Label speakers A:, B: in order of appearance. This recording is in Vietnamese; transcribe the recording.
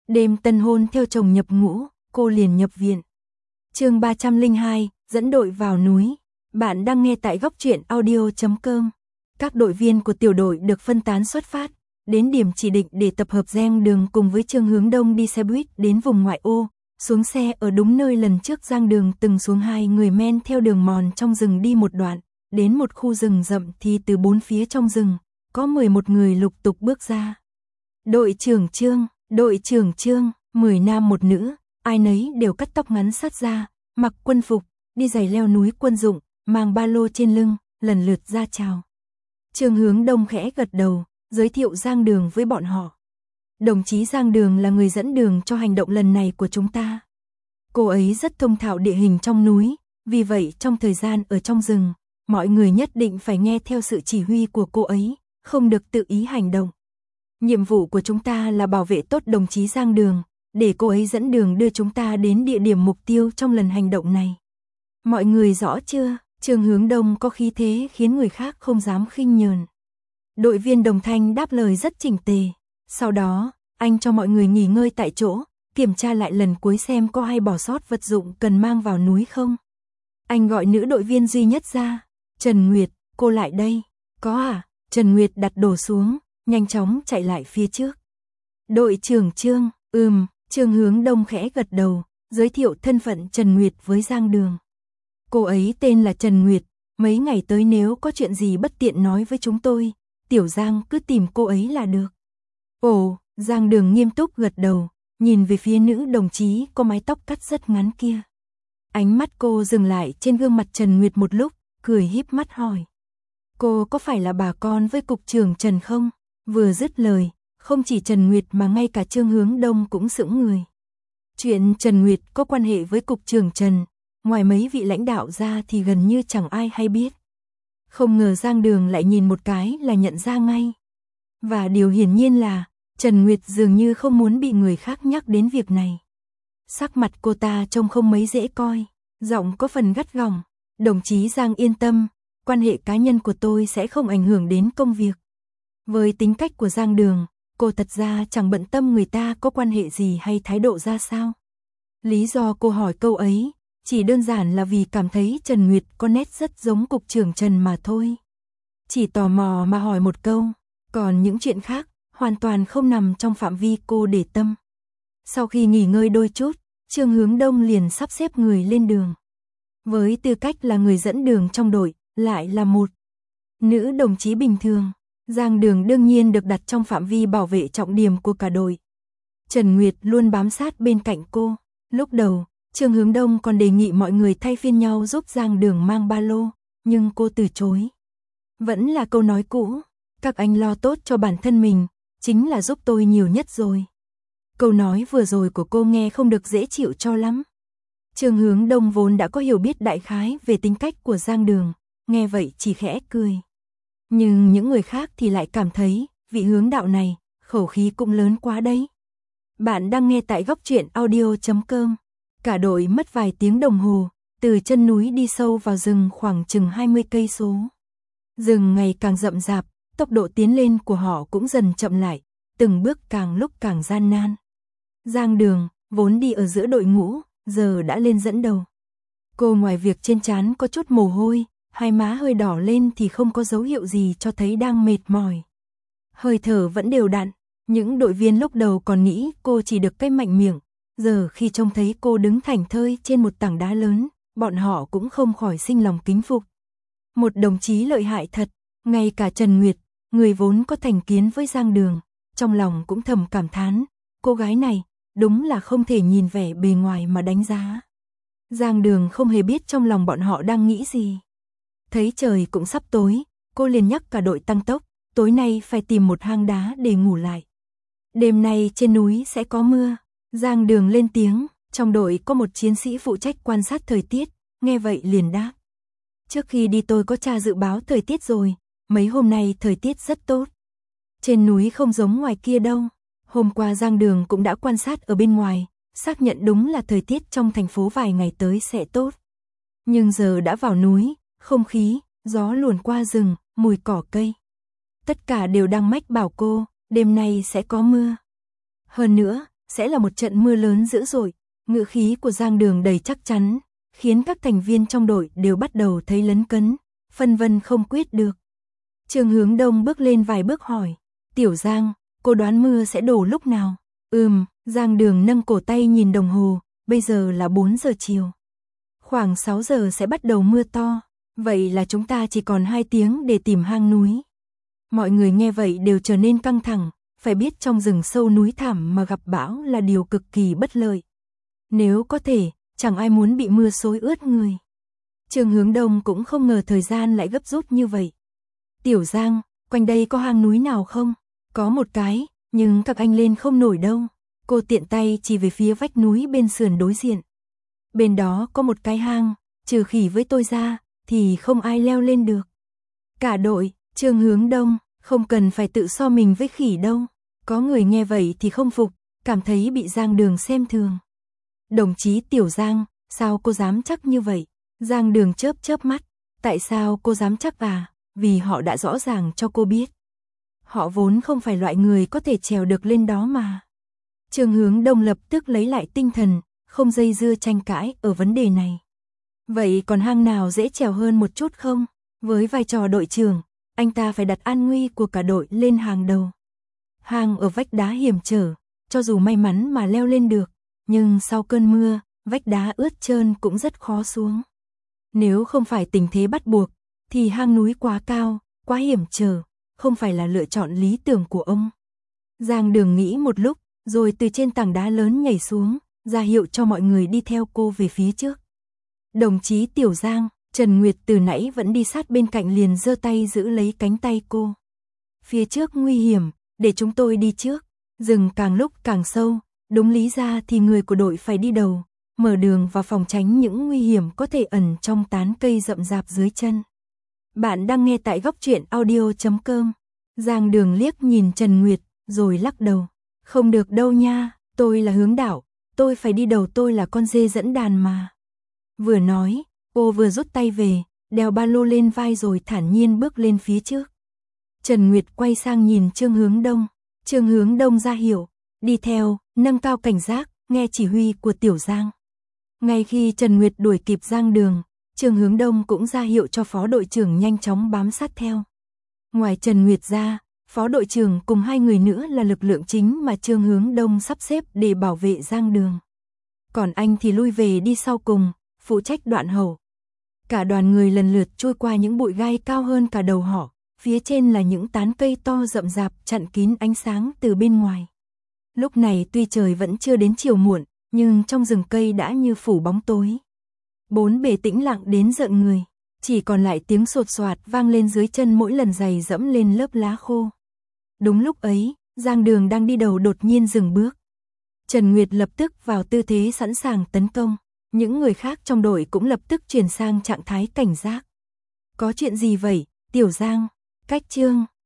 A: Đêm tân hôn theo chồng nhập ngũ, cô liền nhập viện. Chương 302, dẫn đội vào núi. Bạn đang nghe tại góc truyện audio.com. Các đội viên của tiểu đội được phân tán xuất phát, đến điểm chỉ định để tập hợp Giang Đường cùng với Trương Hướng Đông đi xe buýt đến vùng ngoại ô, xuống xe ở đúng nơi lần trước Giang Đường từng xuống. Hai người men theo đường mòn trong rừng đi một đoạn, đến một khu rừng rậm thì từ bốn phía trong rừng, có 11 người lục tục bước ra. Đội trưởng Trương, 10 nam một nữ, ai nấy đều cắt tóc ngắn sát ra, mặc quân phục, đi giày leo núi quân dụng, mang ba lô trên lưng, lần lượt ra chào. Trương Hướng Đông khẽ gật đầu, giới thiệu Giang Đường với bọn họ. Đồng chí Giang Đường là người dẫn đường cho hành động lần này của chúng ta. Cô ấy rất thông thạo địa hình trong núi, vì vậy trong thời gian ở trong rừng, mọi người nhất định phải nghe theo sự chỉ huy của cô ấy, không được tự ý hành động. Nhiệm vụ của chúng ta là bảo vệ tốt đồng chí Giang Đường, để cô ấy dẫn đường đưa chúng ta đến địa điểm mục tiêu trong lần hành động này. Mọi người rõ chưa? Trương Hướng Đông có khí thế khiến người khác không dám khinh nhờn. Đội viên đồng thanh đáp lời rất chỉnh tề. Sau đó, anh cho mọi người nghỉ ngơi tại chỗ, kiểm tra lại lần cuối xem có ai bỏ sót vật dụng cần mang vào núi không. Anh gọi nữ đội viên duy nhất ra. Trần Nguyệt, cô lại đây. Có à? Trần Nguyệt đặt đồ xuống, nhanh chóng chạy lại phía trước. Đội trưởng Trương, Trương Hướng Đông khẽ gật đầu, giới thiệu thân phận Trần Nguyệt với Giang Đường. Cô ấy tên là Trần Nguyệt, mấy ngày tới nếu có chuyện gì bất tiện nói với chúng tôi, Tiểu Giang cứ tìm cô ấy là được. Ồ, Giang Đường nghiêm túc gật đầu, nhìn về phía nữ đồng chí có mái tóc cắt rất ngắn kia. Ánh mắt cô dừng lại trên gương mặt Trần Nguyệt một lúc, cười híp mắt hỏi. Cô có phải là bà con với cục trưởng Trần không? Vừa dứt lời, không chỉ Trần Nguyệt mà ngay cả Trương Hướng Đông cũng sững người. Chuyện Trần Nguyệt có quan hệ với cục trưởng Trần, ngoài mấy vị lãnh đạo ra thì gần như chẳng ai hay biết. Không ngờ Giang Đường lại nhìn một cái là nhận ra ngay. Và điều hiển nhiên là, Trần Nguyệt dường như không muốn bị người khác nhắc đến việc này. Sắc mặt cô ta trông không mấy dễ coi, giọng có phần gắt gỏng. Đồng chí Giang yên tâm, quan hệ cá nhân của tôi sẽ không ảnh hưởng đến công việc. Với tính cách của Giang Đường, cô thật ra chẳng bận tâm người ta có quan hệ gì hay thái độ ra sao. Lý do cô hỏi câu ấy, chỉ đơn giản là vì cảm thấy Trần Nguyệt có nét rất giống cục trưởng Trần mà thôi. Chỉ tò mò mà hỏi một câu, còn những chuyện khác, hoàn toàn không nằm trong phạm vi cô để tâm. Sau khi nghỉ ngơi đôi chút, Trương Hướng Đông liền sắp xếp người lên đường. Với tư cách là người dẫn đường trong đội, lại là một nữ đồng chí bình thường, Giang Đường đương nhiên được đặt trong phạm vi bảo vệ trọng điểm của cả đội. Trần Nguyệt luôn bám sát bên cạnh cô. Lúc đầu, Trương Hướng Đông còn đề nghị mọi người thay phiên nhau giúp Giang Đường mang ba lô, nhưng cô từ chối. Vẫn là câu nói cũ, các anh lo tốt cho bản thân mình, chính là giúp tôi nhiều nhất rồi. Câu nói vừa rồi của cô nghe không được dễ chịu cho lắm. Trương Hướng Đông vốn đã có hiểu biết đại khái về tính cách của Giang Đường, nghe vậy chỉ khẽ cười. Nhưng những người khác thì lại cảm thấy, vị hướng đạo này, khẩu khí cũng lớn quá đấy. Bạn đang nghe tại góc truyện audio.com. Cả đội mất vài tiếng đồng hồ, từ chân núi đi sâu vào rừng khoảng chừng 20 cây số. Rừng ngày càng rậm rạp, tốc độ tiến lên của họ cũng dần chậm lại, từng bước càng lúc càng gian nan. Giang Đường, vốn đi ở giữa đội ngũ, giờ đã lên dẫn đầu. Cô ngoài việc trên trán có chút mồ hôi, hai má hơi đỏ lên thì không có dấu hiệu gì cho thấy đang mệt mỏi. Hơi thở vẫn đều đặn, những đội viên lúc đầu còn nghĩ cô chỉ được cái mạnh miệng, giờ khi trông thấy cô đứng thảnh thơi trên một tảng đá lớn, bọn họ cũng không khỏi sinh lòng kính phục. Một đồng chí lợi hại thật, ngay cả Trần Nguyệt, người vốn có thành kiến với Giang Đường, trong lòng cũng thầm cảm thán, cô gái này, đúng là không thể nhìn vẻ bề ngoài mà đánh giá. Giang Đường không hề biết trong lòng bọn họ đang nghĩ gì. Thấy trời cũng sắp tối, cô liền nhắc cả đội tăng tốc, tối nay phải tìm một hang đá để ngủ lại. Đêm nay trên núi sẽ có mưa. Giang Đường lên tiếng, trong đội có một chiến sĩ phụ trách quan sát thời tiết, nghe vậy liền đáp. Trước khi đi tôi có tra dự báo thời tiết rồi, mấy hôm nay thời tiết rất tốt. Trên núi không giống ngoài kia đâu. Hôm qua Giang Đường cũng đã quan sát ở bên ngoài, xác nhận đúng là thời tiết trong thành phố vài ngày tới sẽ tốt. Nhưng giờ đã vào núi, không khí, gió luồn qua rừng, mùi cỏ cây. Tất cả đều đang mách bảo cô, đêm nay sẽ có mưa. Hơn nữa, sẽ là một trận mưa lớn dữ dội. Ngữ khí của Giang Đường đầy chắc chắn, khiến các thành viên trong đội đều bắt đầu thấy lấn cấn, phân vân không quyết được. Trương Hướng Đông bước lên vài bước hỏi, Tiểu Giang, cô đoán mưa sẽ đổ lúc nào? Giang Đường nâng cổ tay nhìn đồng hồ, bây giờ là 4 giờ chiều. Khoảng 6 giờ sẽ bắt đầu mưa to, vậy là chúng ta chỉ còn 2 tiếng để tìm hang núi. Mọi người nghe vậy đều trở nên căng thẳng, phải biết trong rừng sâu núi thẳm mà gặp bão là điều cực kỳ bất lợi. Nếu có thể, chẳng ai muốn bị mưa xối ướt người. Trương Hướng Đông cũng không ngờ thời gian lại gấp rút như vậy. Tiểu Giang, quanh đây có hang núi nào không? Có một cái, nhưng các anh lên không nổi đâu. Cô tiện tay chỉ về phía vách núi bên sườn đối diện. Bên đó có một cái hang, trừ Khỉ với tôi ra, thì không ai leo lên được. Cả đội, Trương Hướng Đông, không cần phải tự so mình với Khỉ đâu. Có người nghe vậy thì không phục, cảm thấy bị Giang Đường xem thường. Đồng chí Tiểu Giang, sao cô dám chắc như vậy? Giang Đường chớp chớp mắt, tại sao cô dám chắc à? Vì họ đã rõ ràng cho cô biết. Họ vốn không phải loại người có thể trèo được lên đó mà. Trương Hướng Đông lập tức lấy lại tinh thần, không dây dưa tranh cãi ở vấn đề này. Vậy còn hang nào dễ trèo hơn một chút không? Với vai trò đội trưởng, anh ta phải đặt an nguy của cả đội lên hàng đầu. Hang ở vách đá hiểm trở, cho dù may mắn mà leo lên được, nhưng sau cơn mưa, vách đá ướt trơn cũng rất khó xuống. Nếu không phải tình thế bắt buộc, thì hang núi quá cao, quá hiểm trở, không phải là lựa chọn lý tưởng của ông. Giang Đường nghĩ một lúc, rồi từ trên tảng đá lớn nhảy xuống, ra hiệu cho mọi người đi theo cô về phía trước. Đồng chí Tiểu Giang, Trần Nguyệt từ nãy vẫn đi sát bên cạnh liền giơ tay giữ lấy cánh tay cô. Phía trước nguy hiểm, để chúng tôi đi trước. Rừng càng lúc càng sâu, đúng lý ra thì người của đội phải đi đầu, mở đường và phòng tránh những nguy hiểm có thể ẩn trong tán cây rậm rạp dưới chân. Bạn đang nghe tại góc truyện audio.com. Giang Đường liếc nhìn Trần Nguyệt, rồi lắc đầu. Không được đâu nha, tôi là hướng đạo, tôi phải đi đầu, tôi là con dê dẫn đàn mà. Vừa nói, cô vừa rút tay về, đeo ba lô lên vai rồi thản nhiên bước lên phía trước. Trần Nguyệt quay sang nhìn Trương Hướng Đông. Trương Hướng Đông ra hiệu, đi theo, nâng cao cảnh giác, nghe chỉ huy của Tiểu Giang. Ngay khi Trần Nguyệt đuổi kịp Giang Đường, Trương Hướng Đông cũng ra hiệu cho phó đội trưởng nhanh chóng bám sát theo. Ngoài Trần Nguyệt ra, phó đội trưởng cùng 2 người nữa là lực lượng chính mà Trương Hướng Đông sắp xếp để bảo vệ Giang Đường. Còn anh thì lui về đi sau cùng, phụ trách đoạn hậu. Cả đoàn người lần lượt trôi qua những bụi gai cao hơn cả đầu họ, phía trên là những tán cây to rậm rạp chặn kín ánh sáng từ bên ngoài. Lúc này tuy trời vẫn chưa đến chiều muộn, nhưng trong rừng cây đã như phủ bóng tối. Bốn bề tĩnh lặng đến rợn người, chỉ còn lại tiếng sột soạt vang lên dưới chân mỗi lần giày dẫm lên lớp lá khô. Đúng lúc ấy, Giang Đường đang đi đầu đột nhiên dừng bước. Trần Nguyệt lập tức vào tư thế sẵn sàng tấn công, những người khác trong đội cũng lập tức chuyển sang trạng thái cảnh giác. Có chuyện gì vậy, Tiểu Giang? Cách Trương